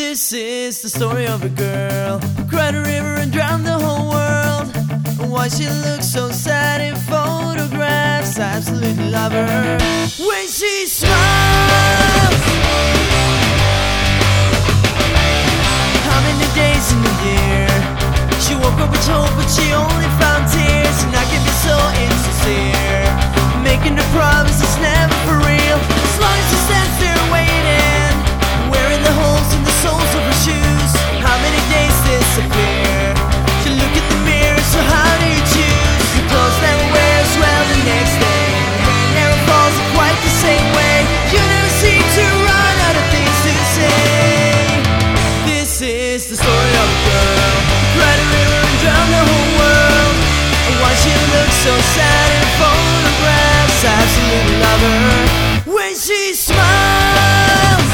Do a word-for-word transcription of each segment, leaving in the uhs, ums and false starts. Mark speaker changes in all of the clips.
Speaker 1: This is the story of a girl who cried a river and drowned the whole world. And why she looks so sad in photographs, I absolutely love her when she smiles. How many days in a year she woke up with hope but she only found tears? And I can be so insincere, making the promises never for real. As long as she stands there waiting, wearing the holes in the soles of her shoes. How many days disappear? You look at the mirror, so how do you choose? Your clothes never wear as well the next day, hair never falls in quite the same way. You never seem to run out of things to say. This is the story of a girl who cried a river and drowned the whole world. And why she looks so sad in photographs, I absolutely love her when she smiles.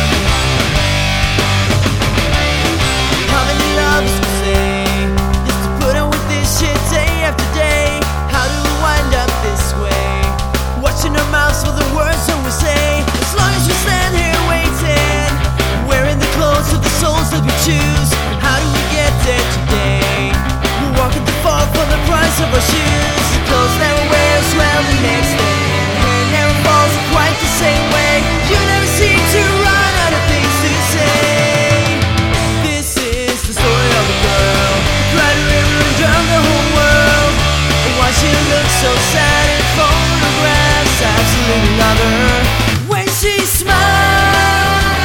Speaker 1: How many loves to say just to put up with this shit day after day? How do we wind up this way, watching our mouths for the words that we say? As long as we stand here waiting, wearing the clothes of the souls that we choose. How do we get there today? We're walking too far for the price of our shoes. The clothes never wear as well the next day, hair never falls in quite the same way. You never seem to run out of things to say. This is the story of a girl who cried a river and drowned the whole world. And why she looks so sad in photographs, I absolutely love her when she smiles.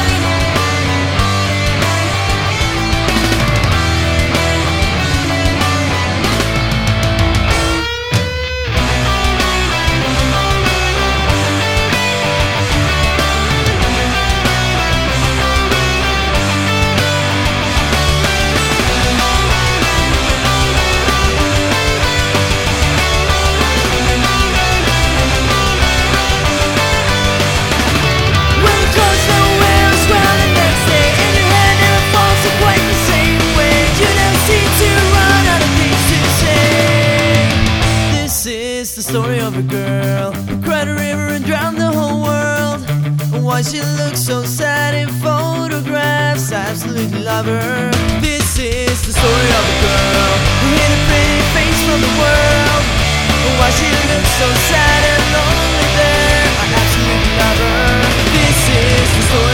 Speaker 1: The story of a girl who cried a river and drowned the whole world. And why she looks so sad in photographs, I absolutely love her. This is the story of a girl who hid a pretty face from the world. And why she looks so sad and lonely there, I absolutely love her. This is the story